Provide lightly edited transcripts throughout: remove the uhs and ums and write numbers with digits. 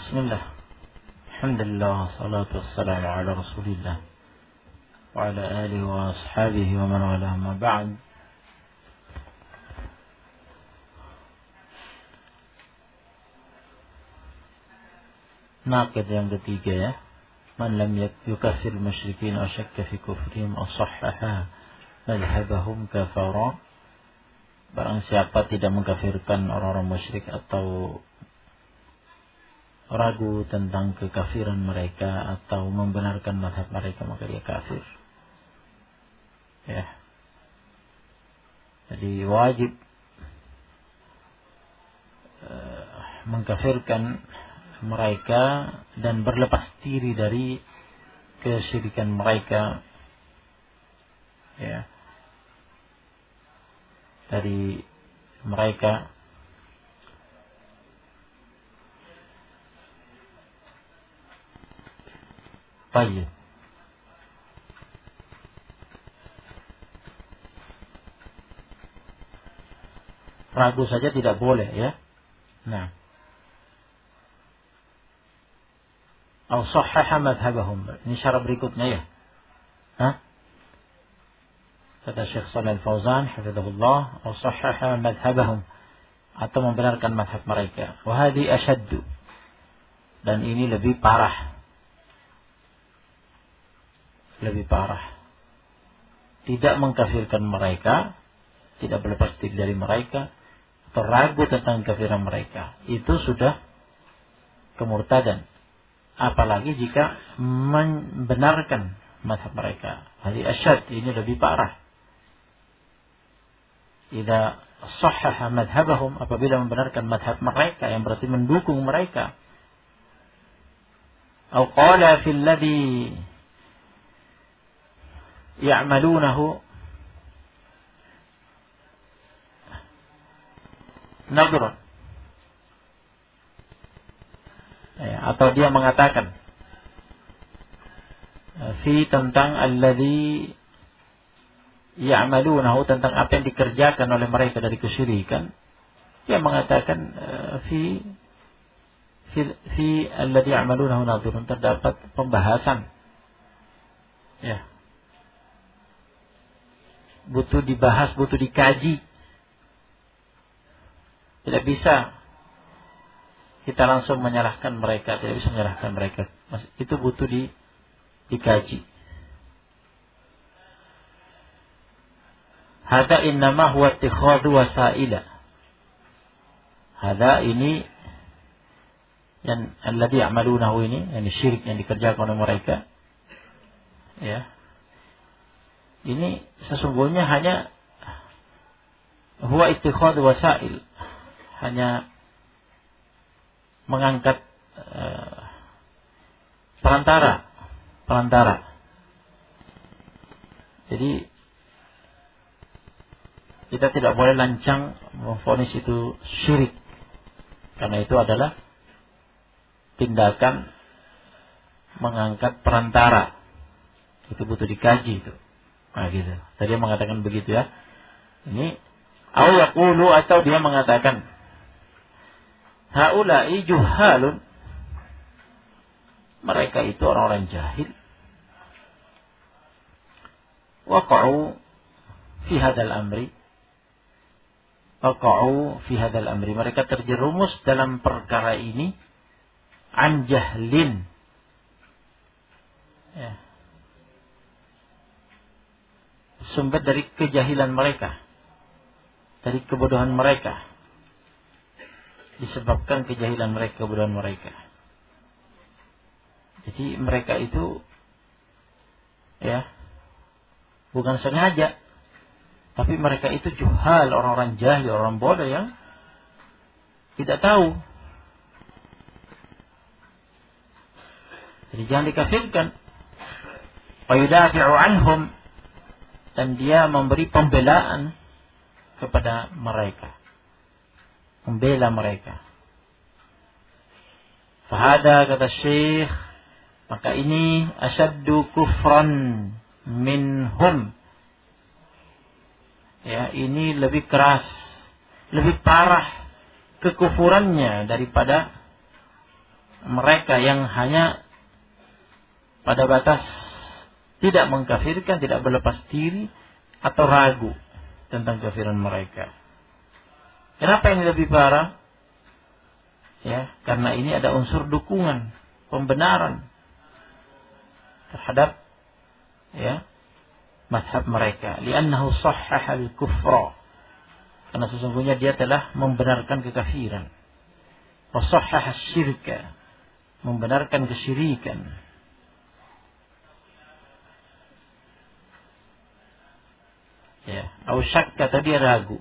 Bismillah. Alhamdulillah, salatu wassalamu ala Rasulillah wa ala alihi wa ashabihi wa man wala, ma ba'd. Naqid yang ketiga ya. Man lam yukaffir musyrikin aw syakka fi kufrihim aw sahhaha madhhabahum kafara. Barang siapa tidak mengkafirkan orang-orang musyrik atau ragu tentang kekafiran mereka atau membenarkan mazhab mereka, maka dia kafir. Ya. Jadi wajib mengkafirkan mereka dan berlepas diri dari kesyirikan mereka, ya, dari mereka. Baik. Ragu saja tidak boleh, ya. Nah, aw sahhaha madhhabahum. Ini syarat berikutnya, ya. Kata Syekh Shalih Al-Fauzan hafizahullah, aw sahhaha madhhabahum, atau membenarkan mazhab mereka. Wa hadhi ashaddu. Dan ini lebih parah. Lebih parah. Tidak mengkafirkan mereka, tidak berlepas diri dari mereka, atau ragu tentang kafiran mereka, itu sudah kemurtadan. Apalagi jika membenarkan mazhab mereka. Hadhi asyad, ini lebih parah. Idza sahhaha madhhabahum, apabila membenarkan mazhab mereka, yang berarti mendukung mereka. Atau qala fil ladzi ya'malunahu nadhran, atau dia mengatakan fi tentang alladzi ya'malunahu, tentang apa yang dikerjakan oleh mereka dari kesyirikan. Dia mengatakan fi alladzi ya'malunahu nadhran, terdapat pembahasan, ya, butuh dibahas, butuh dikaji. Tidak bisa kita langsung menyalahkan mereka, tidak bisa menyalahkan mereka. Itu butuh dikaji. Hada innama huwa ittikhadhu wasaila. Hada ini yang alladhi ya'malunahu ini, yang syirik yang dikerjakan oleh mereka, ya. Ini sesungguhnya hanya huwa ittikhadhu wasail, hanya mengangkat perantara. Jadi kita tidak boleh lancang memvonis itu syirik, karena itu adalah tindakan mengangkat perantara. Itu butuh dikaji itu. Nah, gitu. Tadi dia mengatakan begitu, ya. Ini au yaqulu, atau dia mengatakan haula'i juhalun, mereka itu orang-orang jahil. Waqa'u fi hadzal amri. Waqa'u fi hadzal amri, mereka terjerumus dalam perkara ini an jahlin, ya, sumber dari kejahilan mereka, dari kebodohan mereka, disebabkan kejahilan mereka, kebodohan mereka. Jadi mereka itu, ya, bukan sengaja, tapi mereka itu juhal, orang-orang jahil, orang bodoh yang tidak tahu. Jadi jangan dikafirkan. Wa yudafi'u anhum, dan dia memberi pembelaan kepada mereka, membela mereka. Fahada, kata Syekh, maka ini asyaddu kufran minhum, ya, ini lebih keras, lebih parah kekufurannya daripada mereka yang hanya pada batas tidak mengkafirkan, tidak berlepas diri atau ragu tentang kafiran mereka. Kenapa ini lebih parah? Ya, karena ini ada unsur dukungan, pembenaran terhadap ya mazhab mereka. Li'annahu sahhaha al-kufra. Karena sesungguhnya dia telah membenarkan kekafiran. Wa sahhaha asy-syirka. Membenarkan kesyirikan. Ya, au syakka, atau dia ragu.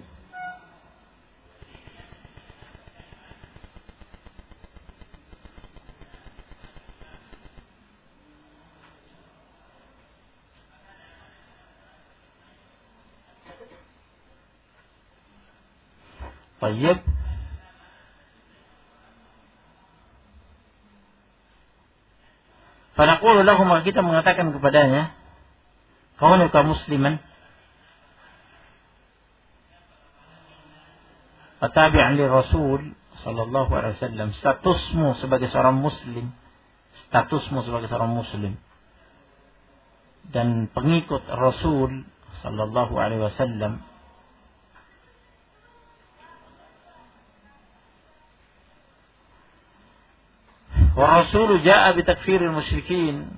Tayyib. Fanaqulu lahum, maka kita mengatakan kepadanya, kaunuka musliman tabi'an li Rasul sallallahu alaihi wasallam, statusmu sebagai seorang muslim, dan pengikut Rasul sallallahu alaihi wasallam, wa Rasul jaa bi takfiril musyrikin,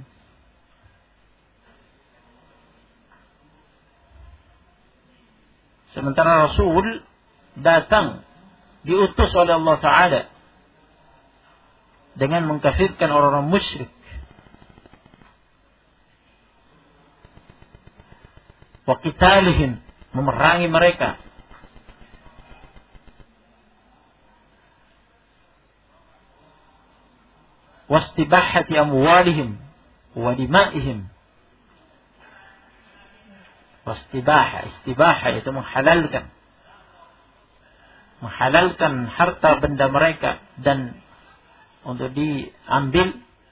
sementara Rasul datang, diutus oleh Allah Ta'ala dengan mengkafirkan orang-orang musyrik, wa qitalihim, memerangi mereka, wa istibahati amwalihim wa dimaihim. Wa istibahah itu menghalalkan harta benda mereka dan untuk diambil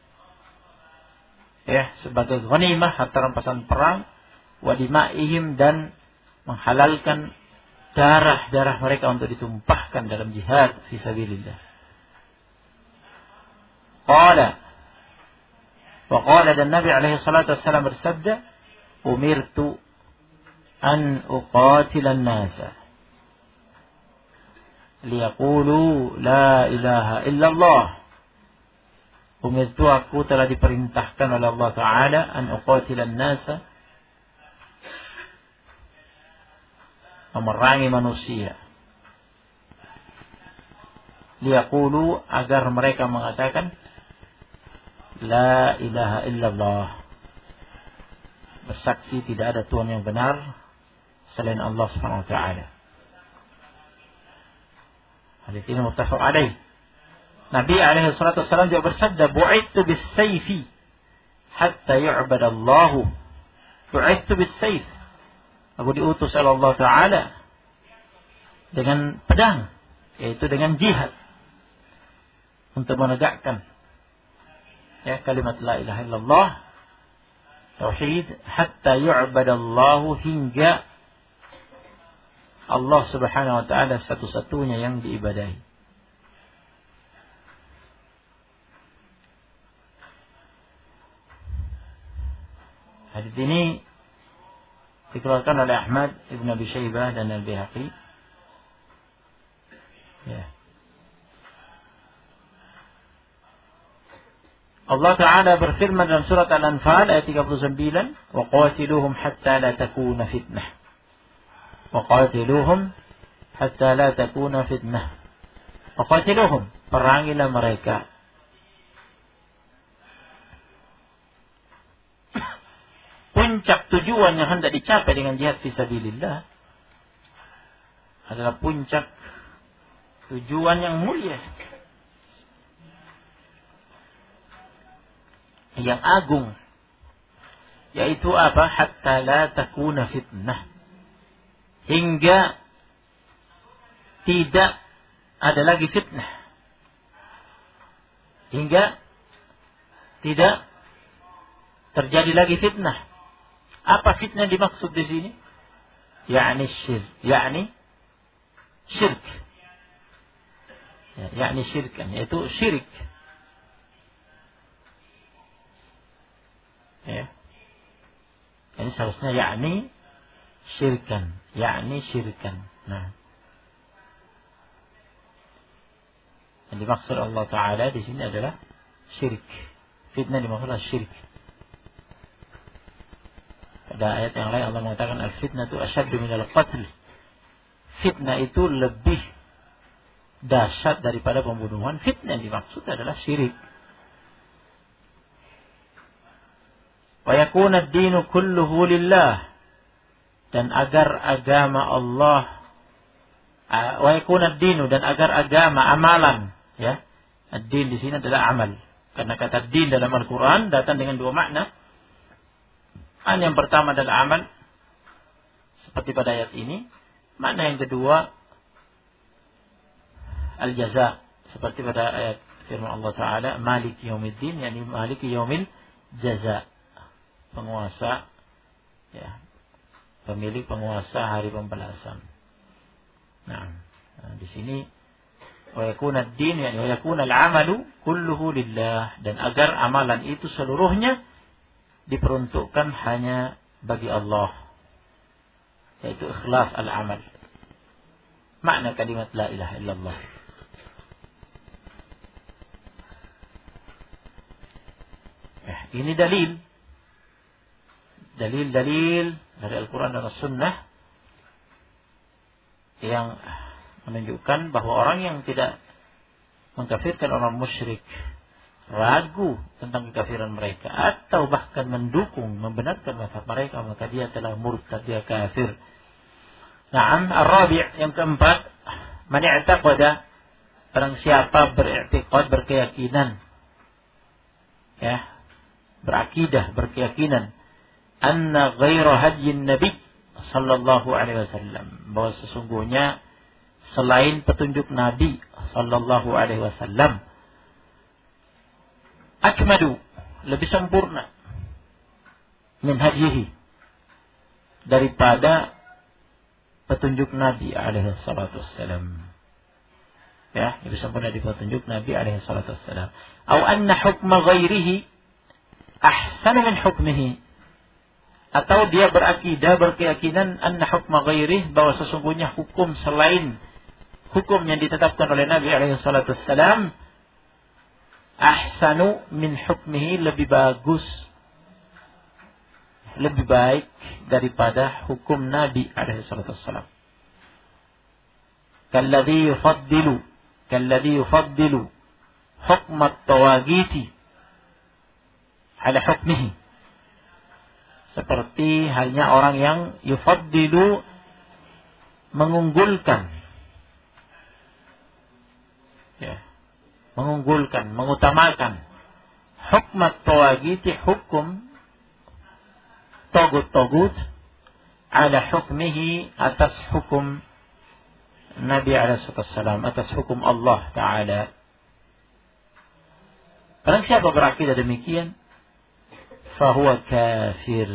ya sebagai ghanimah, harta rampasan perang, wa dimaihim, dan menghalalkan darah mereka untuk ditumpahkan dalam jihad fi sabilillah. Qala dan Nabi alaihi salatu wassalam bersabda, umirtu an uqatila an-nasa liyaqulu la ilaha illallah. Umirtu, aku telah diperintahkan oleh Allah Ta'ala, an uqatilan nasa, memerangi manusia, liyaqulu, agar mereka mengatakan la ilaha illallah, bersaksi tidak ada Tuhan yang benar selain Allah Subhanahu wa Ta'ala. Hadis ini muttafaq alaih. Nabi alaihi salatu wasallam juga bersabda, bu'ittu bis-sayfi hatta yu'badallahu. Bu'ittu bis-sayf, aku diutus oleh Allah Ta'ala dengan pedang, yaitu dengan jihad, untuk menegakkan ya kalimat la ilaha illallah, tauhid, hatta yu'badallahu, hingga Allah Subhanahu wa Ta'ala satu-satunya yang diibadahi. Hadis ini dikeluarkan oleh Ahmad Ibn Abi Syaibah dan Al-Baihaqi. Ya. Allah Ta'ala berfirman dalam surat Al-Anfal ayat 39, wa qatiluhum hatta la takuna fitnah. Waqatiluhum hatta la takuna fitnah. Waqatiluhum, perangilah mereka. Puncak tujuan yang hendak dicapai dengan jihad fisabilillah adalah puncak tujuan yang mulia, yang agung, yaitu apa? Hatta la takuna fitnah, hingga tidak ada lagi fitnah, hingga tidak terjadi lagi fitnah. Apa fitnah dimaksud di sini? yakni syirk, syirkan, yaitu syirik. Ini seharusnya yakni syirkan. Nah, yang dimaksud Allah Ta'ala di sini adalah syirik. Fitnah dimaksud adalah syirik. Pada ayat yang lain Allah mengatakan al-fitnatu asyaddu minal qatl. Fitnah itu lebih dahsyat daripada pembunuhan. Fitnah yang dimaksud adalah syirik. Wa yakuna ad-dinu kulluhu lillah, dan agar agama Allah wa yakuna ad-dinu, dan agar agama, amalan, ya. Ad-din di sini adalah amal. Karena kata din dalam Al-Qur'an datang dengan dua makna. Yang pertama adalah amal seperti pada ayat ini. Makna yang kedua al-jaza, seperti pada ayat firman Allah Ta'ala maliki yaumiddin, yakni maliki yaumil jaza, penguasa, ya, pemilik penguasa hari pembalasan. Nah, di sini wa yakuna ad-din, yani wa yakuna al-amalu kulluhu lillah, dan agar amalan itu seluruhnya diperuntukkan hanya bagi Allah, yaitu ikhlas al-amal. Makna kalimat la ilaha illallah. Ini dalil dari Al-Quran dan As-Sunnah yang menunjukkan bahwa orang yang tidak mengkafirkan orang musyrik, ragu tentang kekafiran mereka, atau bahkan mendukung, membenarkan mazhab mereka, maka dia telah murtad, dia kafir. Na'am, ar-rabi', yang keempat, man i'taqada, barang siapa beriktikad, berkeyakinan, ya, berakidah, berkeyakinan, anna ghaira hadyin nabi sallallahu alaihi wasallam, bahwa sesungguhnya selain petunjuk Nabi sallallahu alaihi wasallam, akmadu, lebih sempurna, min hadyihi, daripada petunjuk Nabi alaihi salatu wassalam, ya, lebih sempurna dari petunjuk Nabi alaihi salatu wassalam. Au anna hukma ghairihi ahsana min hukmihi, atau dia berakidah, berkeyakinan anna hukma ghairih, bahwa sesungguhnya hukum selain hukum yang ditetapkan oleh Nabi alaihi salatu wassalam, ahsanu min hukmihi, lebih bagus, lebih baik daripada hukum Nabi alaihi salatu wassalam. Kalladhi yufaddilu hukma at-tawagiti ala hukmihi, seperti halnya orang yang yufaddilu, mengunggulkan, ya, mengunggulkan, mengutamakan hukmat tawagiti, hukum togut-togut, ala hukmihi, atas hukum Nabi alaihi wasallam, atas hukum Allah Ta'ala. Barang siapa berakidah demikian, fahuwa kafir,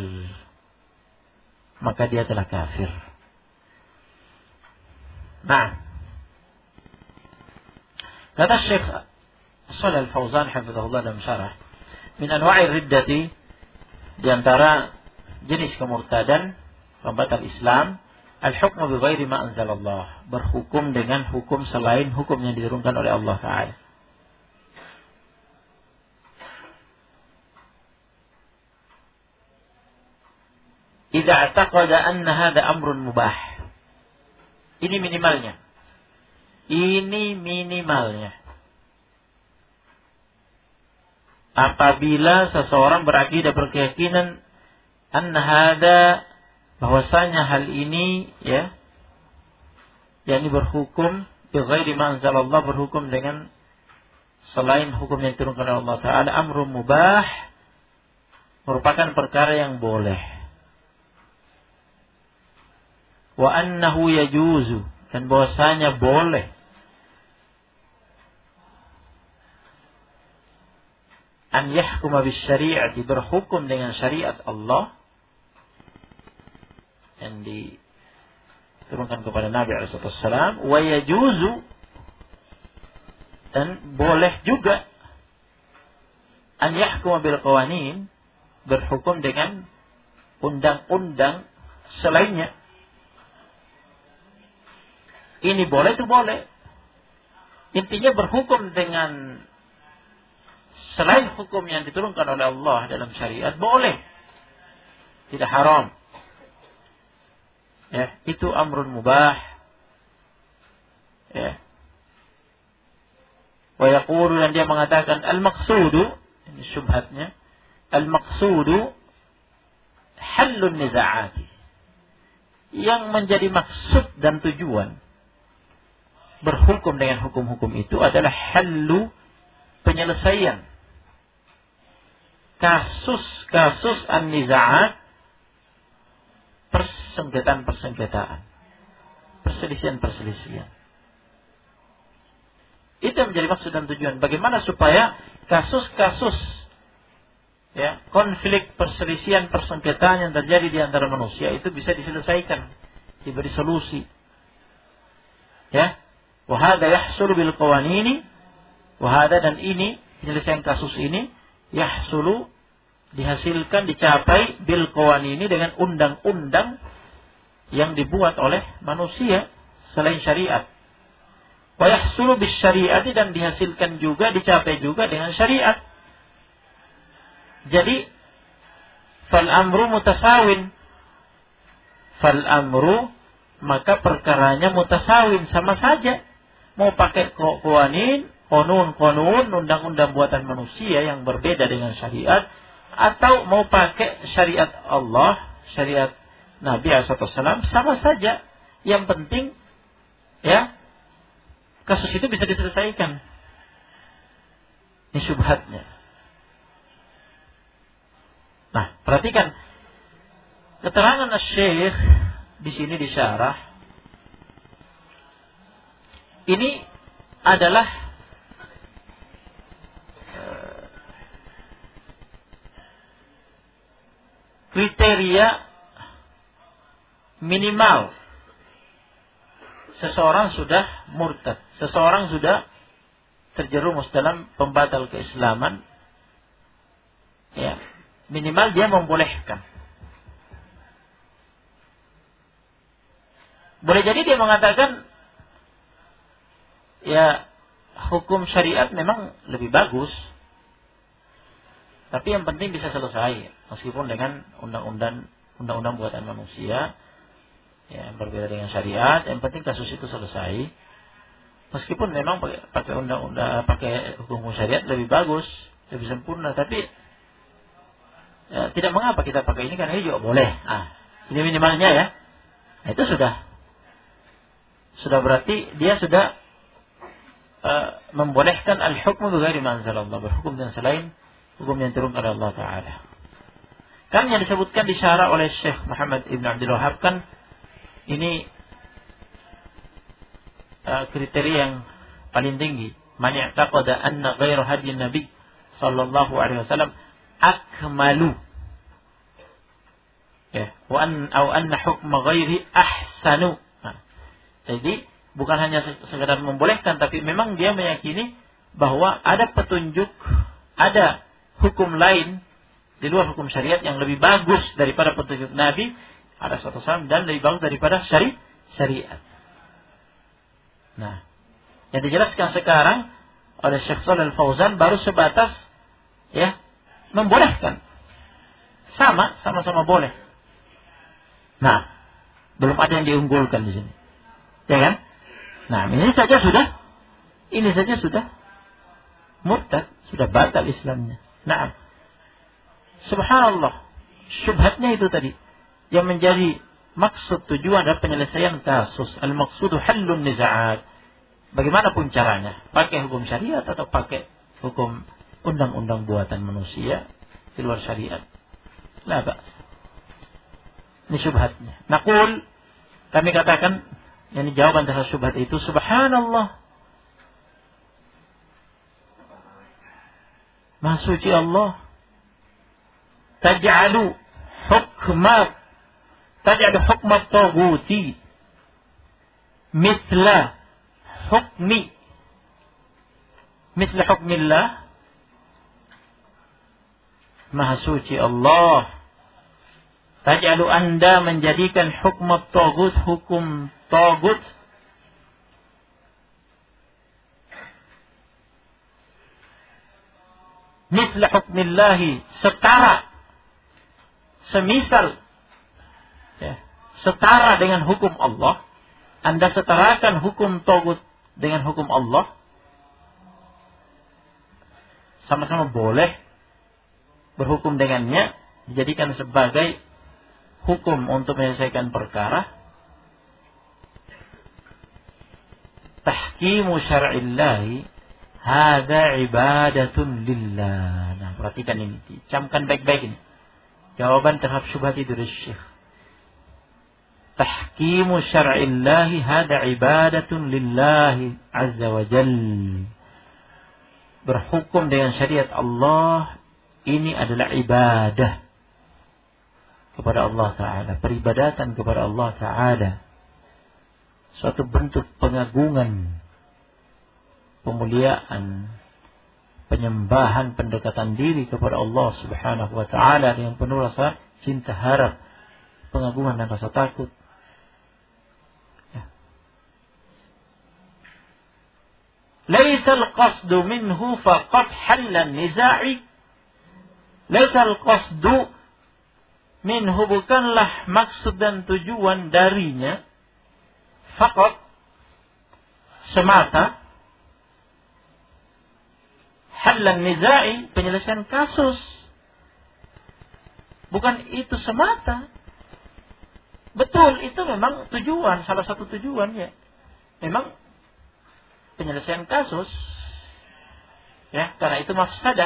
maka dia telah kafir. Nah, kata Syekh Shalih Al-Fauzan hafizahullah dalam syarah, min anwa'i riddati, di antara jenis kemurtadan, pembatal Islam, al-hukmu bi ghairi ma anzalallah, berhukum dengan hukum selain hukum yang diturunkan oleh Allah Ta'ala. Idza i'taqada anna hadha amrun mubah. Ini minimalnya. Apabila seseorang berakidah, berkeyakinan anna hadha, bahwasanya hal ini, ya, yakni berhukum bi ghairi ma anzalallah, berhukum dengan selain hukum yang diturunkan oleh Allah Ta'ala, amrun mubah, merupakan perkara yang boleh. Wa annahu yajuzu, dan bahwasanya boleh, an yahkuma bis syari'ati, berhukum dengan syariat Allah yang diturunkan kepada Nabi alaihi wasallam, wa yajuzu, dan boleh juga an yahkuma bil qawanin, berhukum dengan undang-undang selainnya. Ini boleh, itu boleh. Intinya berhukum dengan selain hukum yang diturunkan oleh Allah dalam syariat boleh, tidak haram. Ya, itu amrun mubah. Ya. Wa yaqulu, dan dia mengatakan al-maqsudu, ini syubhatnya, al-maqsudu halun niza'ati. Yang menjadi maksud dan tujuan berhukum dengan hukum-hukum itu adalah halu, penyelesaian kasus-kasus an-niza'at, persengketaan-persengketaan, perselisihan-perselisihan. Itu yang menjadi maksud dan tujuan. Bagaimana supaya kasus-kasus, ya, konflik, perselisihan, persengketaan yang terjadi di antara manusia itu bisa diselesaikan, diberi solusi. Ya, wa hadza yahsulu bil qawanini, wa hadza, dan ini penyelesaian kasus ini yahsulu, dihasilkan, dicapai bil qawanini, dengan undang-undang yang dibuat oleh manusia selain syariat. Wa yahsulu bis syariati, dan dihasilkan juga, dicapai juga dengan syariat. Jadi fal amru mutasawin, fal amru, maka perkaranya mutasawin, sama saja. Mau pakai qawanin, konun, undang-undang buatan manusia yang berbeda dengan syariat, atau mau pakai syariat Allah, syariat Nabi SAW, sama saja. Yang penting, ya, kasus itu bisa diselesaikan. Ini syubhatnya. Nah, perhatikan keterangan Syekh di sini di syarah. Ini adalah kriteria minimal seseorang sudah murtad, seseorang sudah terjerumus dalam pembatal keislaman, ya, minimal dia membolehkan. Boleh jadi dia mengatakan, ya, hukum syariat memang lebih bagus, tapi yang penting bisa selesai, meskipun dengan undang-undang buatan manusia, ya, berbeda dengan syariat. Yang penting kasus itu selesai, meskipun memang pakai undang-undang, pakai hukum syariat lebih bagus, lebih sempurna. Tapi ya, tidak mengapa kita pakai ini, karena ini juga boleh. Ini minimalnya, ya. Nah, itu sudah berarti dia sudah membolehkan al-hukmu bighairi ma anzalallah, berhukum dengan selain hukum yang turun oleh Allah Ta'ala. Kan yang disebutkan di syarah oleh Syekh Muhammad Ibn Abdul Wahab, kan ini kriteria yang paling tinggi. Man i'taqada anna ghairu hadyi Nabi sallallahu alaihi wasallam akmalu, ya, wa anna hukma ghairi ahsanu. Jadi bukan hanya sekedar membolehkan, tapi memang dia meyakini bahwa ada petunjuk, ada hukum lain di luar hukum syariat yang lebih bagus daripada petunjuk Nabi SAW, dan lebih bagus daripada syariat. Nah, yang dijelaskan sekarang oleh Syekh Shalih Al-Fauzan baru sebatas, ya, membolehkan. Sama-sama boleh. Nah, belum ada yang diunggulkan di sini. Ya kan? Nah, ini saja sudah murtad, sudah batal Islamnya. Nah, subhanallah, syubhatnya itu tadi yang menjadi maksud, tujuan adalah penyelesaian kasus. Al-maqsudu halun niza'at. Bagaimanapun caranya, pakai hukum syariat atau pakai hukum undang-undang buatan manusia di luar syariat, la ba's. Ini syubhatnya. Naqul, kami katakan, yang jawaban terhadap syubhat itu, subhanallah, Maha suci Allah, taj'alu hukma taghuti mithla hukmillah. Maha suci Allah Taj'alu, Anda menjadikan hukum tagut misla hukmillahi, setara, semisal, ya, setara dengan hukum Allah. Anda setarakan hukum tagut dengan hukum Allah. Sama-sama boleh berhukum dengannya, dijadikan sebagai hukum untuk menyelesaikan perkara. Tahkimu syar'illahi hadza ibadatun lillah. Nah, perhatikan ini, camkan baik-baik ini. Jawaban terhadap syubhat itu dari Syekh. Tahkimu syar'illahi hadza ibadatun lillahi azza wa jalla. Berhukum dengan syariat Allah ini adalah ibadah kepada Allah Ta'ala, peribadatan kepada Allah Ta'ala, suatu bentuk pengagungan, pemuliaan, penyembahan, pendekatan diri kepada Allah Subhanahu wa Ta'ala dengan penuh rasa cinta harap, pengagungan dan rasa takut. Laisal qasdu minhu faqad hallan niza'i. Laisal qasdu minhu, bukanlah maksud dan tujuan darinya, faqad, semata, hallan niza'i, penyelesaian kasus. Bukan itu semata. Betul, itu memang tujuan, salah satu tujuannya. Memang penyelesaian kasus, ya, karena itu mafsadah,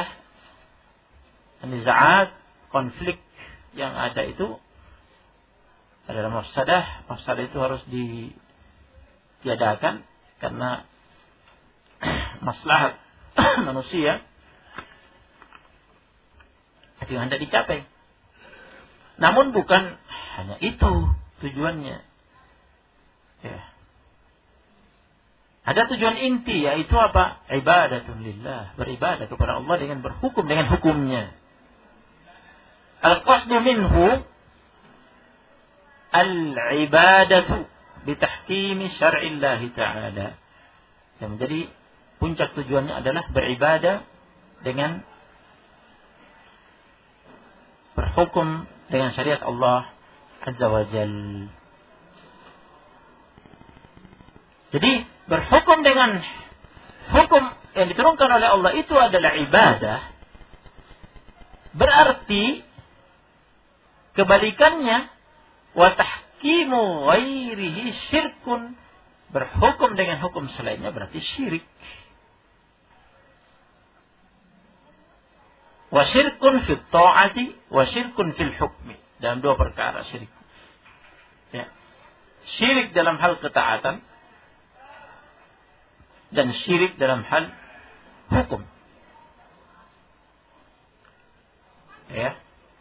nizaat, konflik yang ada itu adalah mafsadah. Mafsadah itu harus ditiadakan karena maslahat manusia itu yang hendak dicapai. Namun bukan hanya itu tujuannya, ya. Ada tujuan inti, yaitu apa? Ibadatun lillah, beribadah kepada Allah dengan berhukum dengan hukumnya. Al-qasdu minhu al-ibadatu bitahkimi syar'illahi ta'ala. Yang menjadi puncak tujuannya adalah beribadah dengan berhukum dengan syariat Allah Azza wa Jalla. Jadi berhukum dengan hukum yang diturunkan oleh Allah itu adalah ibadah. Berarti kebalikannya, wa tahkimu ghairihi syirkun, berhukum dengan hukum selainnya berarti syirik. Wa syirkun fil ta'ati wa syirkun fil hukmi. Dalam dua perkara syirik. Ya. Syirik dalam hal ketaatan dan syirik dalam hal hukum. Ya.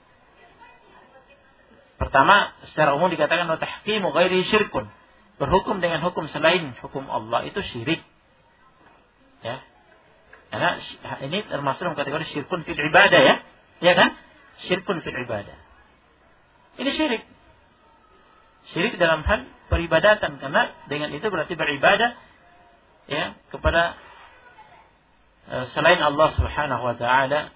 Pertama, secara umum dikatakan wa tahkimu ghairi syirkun. Berhukum dengan hukum selain hukum Allah itu syirik. Ya. Karena ini termasuk dalam kategori syirkun fil ibadah, ya. Ya kan? Syirkun fil ibadah. Ini syirik. Syirik dalam hal peribadatan, karena dengan itu berarti beribadah, ya, kepada selain Allah Subhanahu wa taala.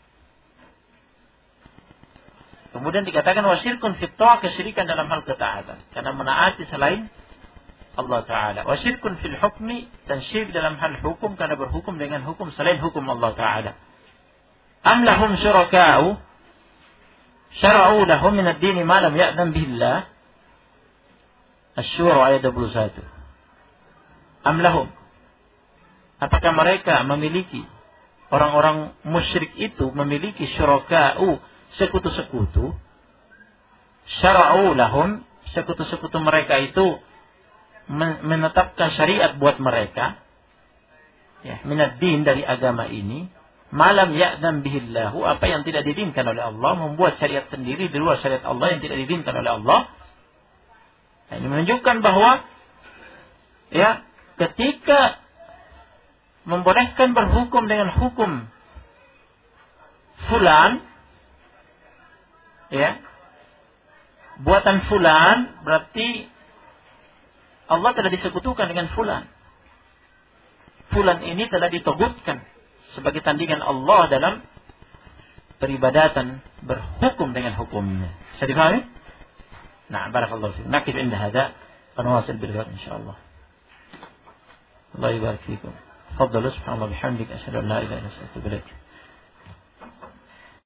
Kemudian dikatakan wasyirkun fit ta'ah, kesyirikan dalam hal ketaatan, karena menaati selain Allah taala. Wasyirkun fil hukmi, dan syirik dalam hal hukum, karena berhukum dengan hukum selain hukum Allah taala. Am lahum syuraka'u syara'u lahum min ad-din ma lam ya'zam billah. Asy-Syura ayat 21. Am lahum, apakah mereka memiliki, orang-orang musyrik itu memiliki syuraka'u, sekutu-sekutu, syara'u lahum, sekutu-sekutu mereka itu menetapkan syariat buat mereka, ya, minad din, dari agama ini, malam ya'dam bihillahu, apa yang tidak diizinkan oleh Allah, membuat syariat sendiri di luar syariat Allah yang tidak diizinkan oleh Allah. Nah, ini menunjukkan bahwa, ya, ketika membolehkan berhukum dengan hukum fulan, ya, buatan fulan, berarti Allah telah disekutukan dengan fulan. Fulan ini telah ditogutkan sebagai tandingan Allah dalam peribadatan, berhukum dengan hukumnya. Bisa dipahami? Nah, barakallahu fiikum. Nakif inda hadza wa nawasil bil ghad insyaallah. Allah yubarik fiikum. Tafadhalu subhanallahi bihamdika asyhadu an la ilaha illa anta astaghfiruka wa atubu ilaik.